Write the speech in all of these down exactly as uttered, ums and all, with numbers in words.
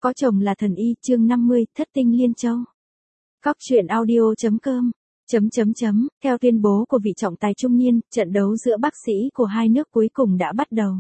Có chồng là thần y, chương năm mươi, thất tinh liên châu. Cóc truyện audio chấm com. Chấm chấm chấm, theo tuyên bố của vị trọng tài trung niên, trận đấu giữa bác sĩ của hai nước cuối cùng đã bắt đầu.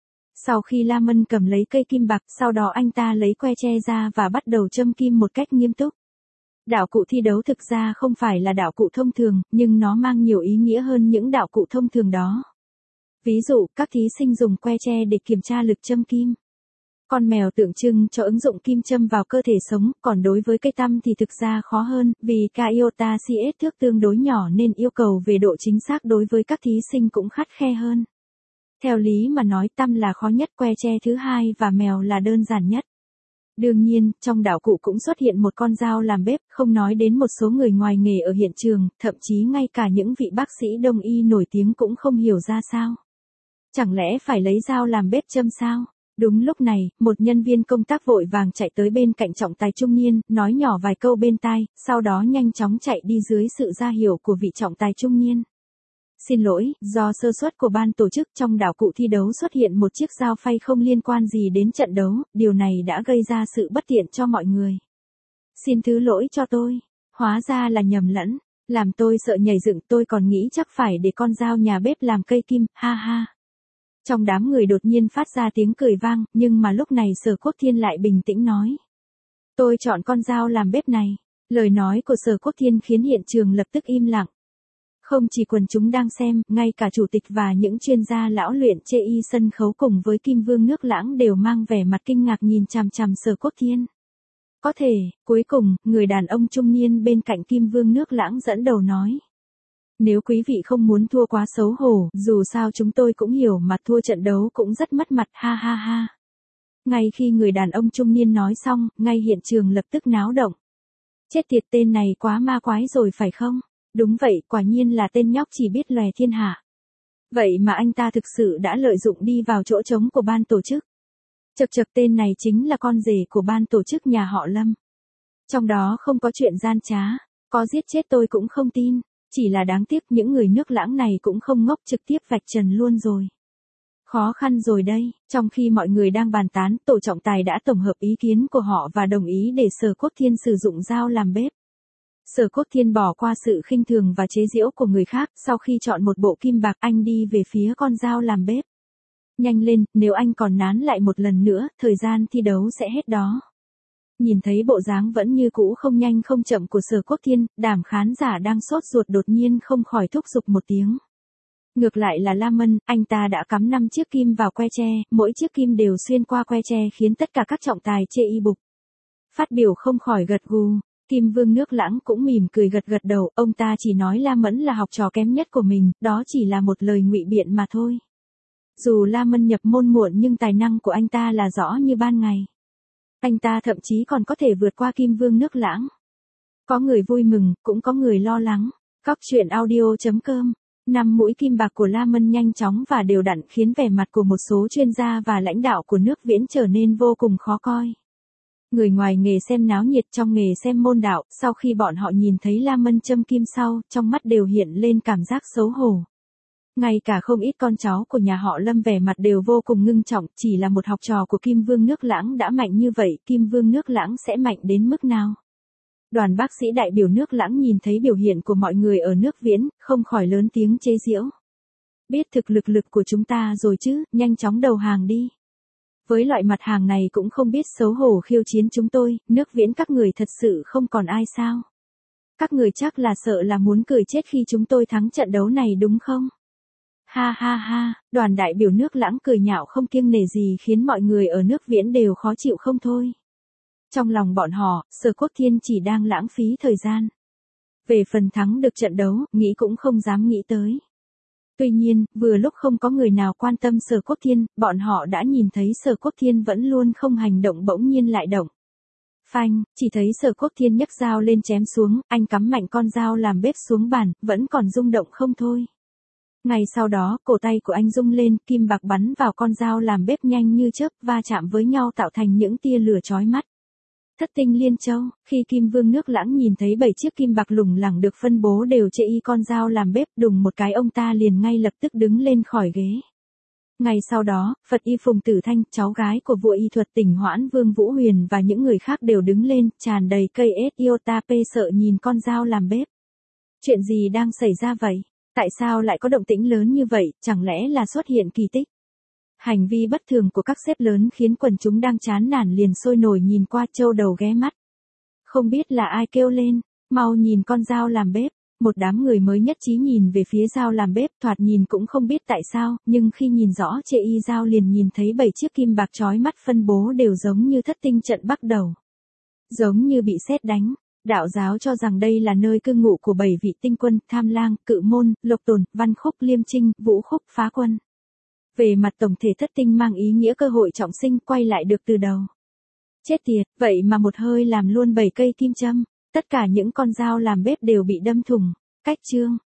Sau khi La Mân cầm lấy cây kim bạc, sau đó anh ta lấy que tre ra và bắt đầu châm kim một cách nghiêm túc. Đạo cụ thi đấu thực ra không phải là đạo cụ thông thường, nhưng nó mang nhiều ý nghĩa hơn những đạo cụ thông thường đó. Ví dụ, các thí sinh dùng que tre để kiểm tra lực châm kim. Con mèo tượng trưng cho ứng dụng kim châm vào cơ thể sống, còn đối với cây tăm thì thực ra khó hơn, vì ca iota cs thước tương đối nhỏ nên yêu cầu về độ chính xác đối với các thí sinh cũng khắt khe hơn. Theo lý mà nói, tăm là khó nhất, que tre thứ hai và mèo là đơn giản nhất. Đương nhiên, trong đạo cụ cũng xuất hiện một con dao làm bếp, không nói đến một số người ngoài nghề ở hiện trường, thậm chí ngay cả những vị bác sĩ đông y nổi tiếng cũng không hiểu ra sao. Chẳng lẽ phải lấy dao làm bếp châm sao? Đúng lúc này, một nhân viên công tác vội vàng chạy tới bên cạnh trọng tài trung niên, nói nhỏ vài câu bên tai, sau đó nhanh chóng chạy đi dưới sự ra hiệu của vị trọng tài trung niên. Xin lỗi, do sơ suất của ban tổ chức, trong đạo cụ thi đấu xuất hiện một chiếc dao phay không liên quan gì đến trận đấu, điều này đã gây ra sự bất tiện cho mọi người. Xin thứ lỗi cho tôi, hóa ra là nhầm lẫn, làm tôi sợ nhảy dựng, tôi còn nghĩ chắc phải để con dao nhà bếp làm cây kim, ha ha. Trong đám người đột nhiên phát ra tiếng cười vang, nhưng mà lúc này Sở Quốc Thiên lại bình tĩnh nói. Tôi chọn con dao làm bếp này. Lời nói của Sở Quốc Thiên khiến hiện trường lập tức im lặng. Không chỉ quần chúng đang xem, ngay cả chủ tịch và những chuyên gia lão luyện chê y sân khấu cùng với Kim Vương Nước Lãng đều mang vẻ mặt kinh ngạc nhìn chằm chằm Sở Quốc Thiên. Có thể, cuối cùng, người đàn ông trung niên bên cạnh Kim Vương Nước Lãng dẫn đầu nói. Nếu quý vị không muốn thua quá xấu hổ, dù sao chúng tôi cũng hiểu mà thua trận đấu cũng rất mất mặt, ha ha ha. Ngay khi người đàn ông trung niên nói xong, ngay hiện trường lập tức náo động. Chết tiệt, tên này quá ma quái rồi phải không? Đúng vậy, quả nhiên là tên nhóc chỉ biết lòe thiên hạ. Vậy mà anh ta thực sự đã lợi dụng đi vào chỗ trống của ban tổ chức. Chật chật, tên này chính là con rể của ban tổ chức nhà họ Lâm. Trong đó không có chuyện gian trá, có giết chết tôi cũng không tin. Chỉ là đáng tiếc những người nước Lãng này cũng không ngốc, trực tiếp vạch trần luôn rồi. Khó khăn rồi đây, trong khi mọi người đang bàn tán, tổ trọng tài đã tổng hợp ý kiến của họ và đồng ý để Sở Quốc Thiên sử dụng dao làm bếp. Sở Quốc Thiên bỏ qua sự khinh thường và chế giễu của người khác, sau khi chọn một bộ kim bạc, anh đi về phía con dao làm bếp. Nhanh lên, nếu anh còn nán lại một lần nữa, thời gian thi đấu sẽ hết đó. Nhìn thấy bộ dáng vẫn như cũ không nhanh không chậm của Sở Quốc Thiên, đám khán giả đang sốt ruột đột nhiên không khỏi thúc giục một tiếng. Ngược lại là La Mân, anh ta đã cắm năm chiếc kim vào que tre, mỗi chiếc kim đều xuyên qua que tre khiến tất cả các trọng tài chê y bục. Phát biểu không khỏi gật gù, Kim Vương Nước Lãng cũng mỉm cười gật gật đầu, ông ta chỉ nói La Mẫn là học trò kém nhất của mình, đó chỉ là một lời ngụy biện mà thôi. Dù La Mân nhập môn muộn nhưng tài năng của anh ta là rõ như ban ngày. Anh ta thậm chí còn có thể vượt qua Kim Vương Nước Lãng. Có người vui mừng, cũng có người lo lắng. Cóc truyện audio chấm com. Năm mũi kim bạc của La Mân nhanh chóng và đều đặn khiến vẻ mặt của một số chuyên gia và lãnh đạo của nước Viễn trở nên vô cùng khó coi. Người ngoài nghề xem náo nhiệt, trong nghề xem môn đạo, sau khi bọn họ nhìn thấy La Mân châm kim sau, trong mắt đều hiện lên cảm giác xấu hổ. Ngay cả không ít con cháu của nhà họ Lâm vẻ mặt đều vô cùng ngưng trọng, chỉ là một học trò của Kim Vương Nước Lãng đã mạnh như vậy, Kim Vương Nước Lãng sẽ mạnh đến mức nào? Đoàn bác sĩ đại biểu nước Lãng nhìn thấy biểu hiện của mọi người ở nước Viễn, không khỏi lớn tiếng chế giễu. Biết thực lực lực của chúng ta rồi chứ, nhanh chóng đầu hàng đi. Với loại mặt hàng này cũng không biết xấu hổ khiêu chiến chúng tôi, nước Viễn các người thật sự không còn ai sao? Các người chắc là sợ là muốn cười chết khi chúng tôi thắng trận đấu này đúng không? Ha ha ha, đoàn đại biểu nước Lãng cười nhạo không kiêng nể gì khiến mọi người ở nước Viễn đều khó chịu không thôi. Trong lòng bọn họ, Sở Quốc Thiên chỉ đang lãng phí thời gian. Về phần thắng được trận đấu, nghĩ cũng không dám nghĩ tới. Tuy nhiên, vừa lúc không có người nào quan tâm Sở Quốc Thiên, bọn họ đã nhìn thấy Sở Quốc Thiên vẫn luôn không hành động bỗng nhiên lại động. Phanh, chỉ thấy Sở Quốc Thiên nhấc dao lên chém xuống, anh cắm mạnh con dao làm bếp xuống bàn, vẫn còn rung động không thôi. Ngay sau đó, cổ tay của anh rung lên, kim bạc bắn vào con dao làm bếp nhanh như chớp, va chạm với nhau tạo thành những tia lửa chói mắt. Thất tinh liên châu, khi Kim Vương Nước Lãng nhìn thấy bảy chiếc kim bạc lủng lẳng được phân bố đều chê y con dao làm bếp, đùng một cái ông ta liền ngay lập tức đứng lên khỏi ghế. Ngay sau đó, Phật y Phùng Tử Thanh, cháu gái của vua y thuật Tỉnh Hoãn Vương Vũ Huyền và những người khác đều đứng lên, tràn đầy cây ết iota p sợ nhìn con dao làm bếp. Chuyện gì đang xảy ra vậy? Tại sao lại có động tĩnh lớn như vậy, chẳng lẽ là xuất hiện kỳ tích? Hành vi bất thường của các sếp lớn khiến quần chúng đang chán nản liền sôi nổi nhìn qua châu đầu ghé mắt. Không biết là ai kêu lên, mau nhìn con dao làm bếp. Một đám người mới nhất trí nhìn về phía dao làm bếp, thoạt nhìn cũng không biết tại sao, nhưng khi nhìn rõ chê y dao liền nhìn thấy bảy chiếc kim bạc chói mắt phân bố đều giống như thất tinh trận bắt đầu. Giống như bị sét đánh. Đạo giáo cho rằng đây là nơi cư ngụ của bảy vị tinh quân, Tham Lang, Cự Môn, Lộc Tồn, Văn Khúc, Liêm Trinh, Vũ Khúc, Phá Quân. Về mặt tổng thể thất tinh mang ý nghĩa cơ hội trọng sinh quay lại được từ đầu. Chết tiệt, vậy mà một hơi làm luôn bảy cây kim châm. Tất cả những con dao làm bếp đều bị đâm thủng. Cách chương.